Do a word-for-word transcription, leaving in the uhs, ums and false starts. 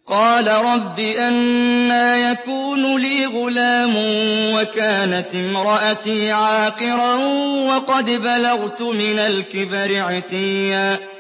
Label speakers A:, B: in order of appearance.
A: قَالَ رَبِّ أَنَّىٰ يَكُونُ لِي غُلَامٌ وَكَانَتِ امْرَأَتِي عَاقِرًا وَقَدْ بَلَغْتُ مِنَ الْكِبَرِ عِتِيًّا